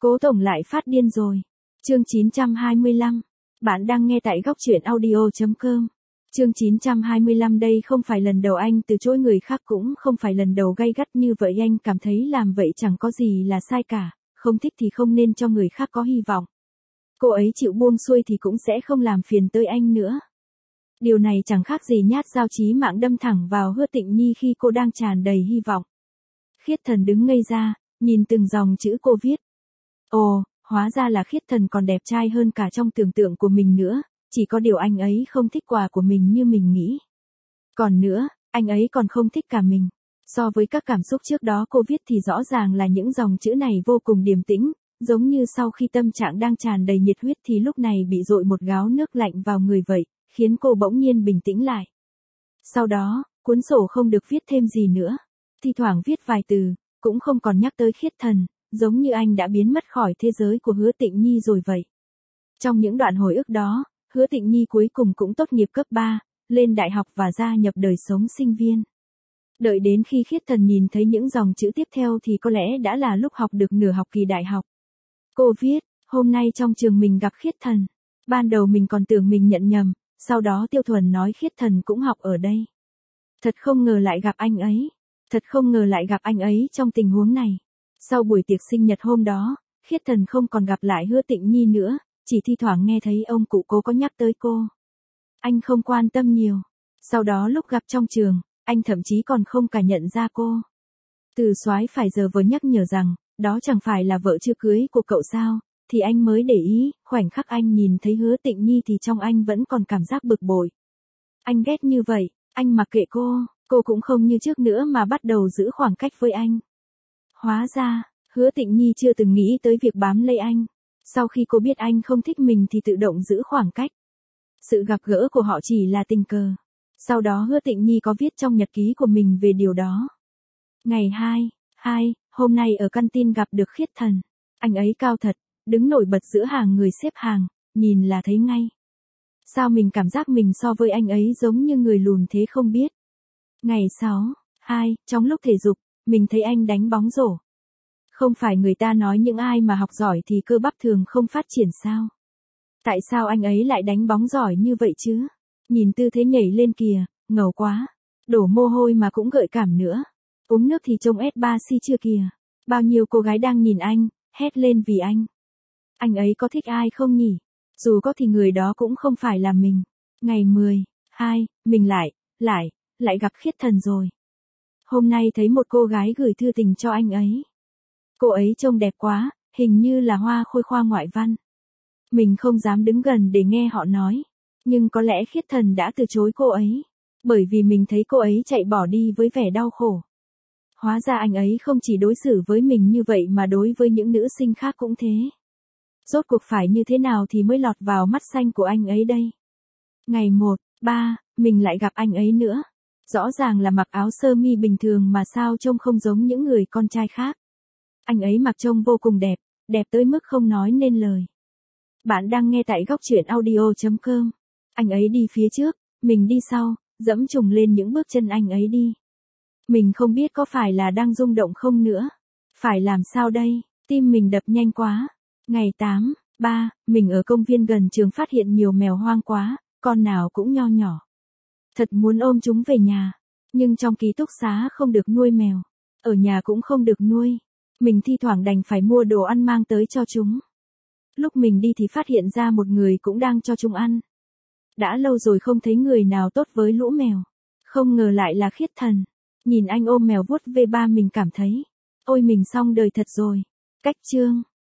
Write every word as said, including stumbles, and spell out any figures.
Cố Tổng lại phát điên rồi. Chương chín trăm hai mươi lăm. Bạn đang nghe tại góc truyện audio chấm com. Chương chín trăm hai mươi lăm đây không phải lần đầu anh từ chối người khác, cũng không phải lần đầu gay gắt như vậy. Anh cảm thấy làm vậy chẳng có gì là sai cả, không thích thì không nên cho người khác có hy vọng. Cô ấy chịu buông xuôi thì cũng sẽ không làm phiền tới anh nữa. Điều này chẳng khác gì nhát dao chí mạng đâm thẳng vào Hứa Tịnh Nhi khi cô đang tràn đầy hy vọng. Khiết Thần đứng ngây ra, nhìn từng dòng chữ cô viết. Ồ, hóa ra là Khiết Thần còn đẹp trai hơn cả trong tưởng tượng của mình nữa, chỉ có điều anh ấy không thích quà của mình như mình nghĩ. Còn nữa, anh ấy còn không thích cả mình. So với các cảm xúc trước đó cô viết thì rõ ràng là những dòng chữ này vô cùng điềm tĩnh, giống như sau khi tâm trạng đang tràn đầy nhiệt huyết thì lúc này bị dội một gáo nước lạnh vào người vậy, khiến cô bỗng nhiên bình tĩnh lại. Sau đó, cuốn sổ không được viết thêm gì nữa. Thi thoảng viết vài từ, cũng không còn nhắc tới Khiết Thần, giống như anh đã biến mất khỏi thế giới của Hứa Tịnh Nhi rồi vậy. Trong những đoạn hồi ức đó, Hứa Tịnh Nhi cuối cùng cũng tốt nghiệp cấp ba, lên đại học và gia nhập đời sống sinh viên. Đợi đến khi Khiết Thần nhìn thấy những dòng chữ tiếp theo thì có lẽ đã là lúc học được nửa học kỳ đại học. Cô viết, hôm nay trong trường mình gặp Khiết Thần. Ban đầu mình còn tưởng mình nhận nhầm, sau đó Tiêu Thuần nói Khiết Thần cũng học ở đây. Thật không ngờ lại gặp anh ấy. Thật không ngờ lại gặp anh ấy trong tình huống này. Sau buổi tiệc sinh nhật hôm đó, Khiết Thần không còn gặp lại Hứa Tịnh Nhi nữa, chỉ thi thoảng nghe thấy ông cụ Cố có nhắc tới cô. Anh không quan tâm nhiều. Sau đó lúc gặp trong trường, anh thậm chí còn không cả nhận ra cô. Từ soái phải giờ vừa nhắc nhở rằng, đó chẳng phải là vợ chưa cưới của cậu sao, thì anh mới để ý, khoảnh khắc anh nhìn thấy Hứa Tịnh Nhi thì trong anh vẫn còn cảm giác bực bội. Anh ghét như vậy, anh mặc kệ cô, cô cũng không như trước nữa mà bắt đầu giữ khoảng cách với anh. Hóa ra, Hứa Tịnh Nhi chưa từng nghĩ tới việc bám lấy anh. Sau khi cô biết anh không thích mình thì tự động giữ khoảng cách. Sự gặp gỡ của họ chỉ là tình cờ. Sau đó Hứa Tịnh Nhi có viết trong nhật ký của mình về điều đó. Ngày hai, hai, hôm nay ở căn tin gặp được Khiết Thần. Anh ấy cao thật, đứng nổi bật giữa hàng người xếp hàng, nhìn là thấy ngay. Sao mình cảm giác mình so với anh ấy giống như người lùn thế không biết. Ngày sáu, hai, trong lúc thể dục, mình thấy anh đánh bóng rổ. Không phải người ta nói những ai mà học giỏi thì cơ bắp thường không phát triển sao? Tại sao anh ấy lại đánh bóng giỏi như vậy chứ? Nhìn tư thế nhảy lên kìa, ngầu quá. Đổ mồ hôi mà cũng gợi cảm nữa. Uống nước thì trông ét ba xê chưa kìa. Bao nhiêu cô gái đang nhìn anh, hét lên vì anh. Anh ấy có thích ai không nhỉ? Dù có thì người đó cũng không phải là mình. Ngày mười, hai, mình lại, lại, lại gặp Khiết Thần rồi. Hôm nay thấy một cô gái gửi thư tình cho anh ấy. Cô ấy trông đẹp quá, hình như là hoa khôi khoa ngoại văn. Mình không dám đứng gần để nghe họ nói. Nhưng có lẽ Khiết Thần đã từ chối cô ấy. Bởi vì mình thấy cô ấy chạy bỏ đi với vẻ đau khổ. Hóa ra anh ấy không chỉ đối xử với mình như vậy mà đối với những nữ sinh khác cũng thế. Rốt cuộc phải như thế nào thì mới lọt vào mắt xanh của anh ấy đây? Ngày một, ba, mình lại gặp anh ấy nữa. Rõ ràng là mặc áo sơ mi bình thường mà sao trông không giống những người con trai khác. Anh ấy mặc trông vô cùng đẹp, đẹp tới mức không nói nên lời. Bạn đang nghe tại góc truyện audio chấm com. Anh ấy đi phía trước, mình đi sau, dẫm trùng lên những bước chân anh ấy đi. Mình không biết có phải là đang rung động không nữa. Phải làm sao đây, tim mình đập nhanh quá. Ngày tám, ba, mình ở công viên gần trường phát hiện nhiều mèo hoang quá, con nào cũng nho nhỏ. Thật muốn ôm chúng về nhà, nhưng trong ký túc xá không được nuôi mèo, ở nhà cũng không được nuôi. Mình thi thoảng đành phải mua đồ ăn mang tới cho chúng. Lúc mình đi thì phát hiện ra một người cũng đang cho chúng ăn. Đã lâu rồi không thấy người nào tốt với lũ mèo. Không ngờ lại là Khiết Thần. Nhìn anh ôm mèo vuốt ve ba mình cảm thấy, ôi mình xong đời thật rồi. Cách chương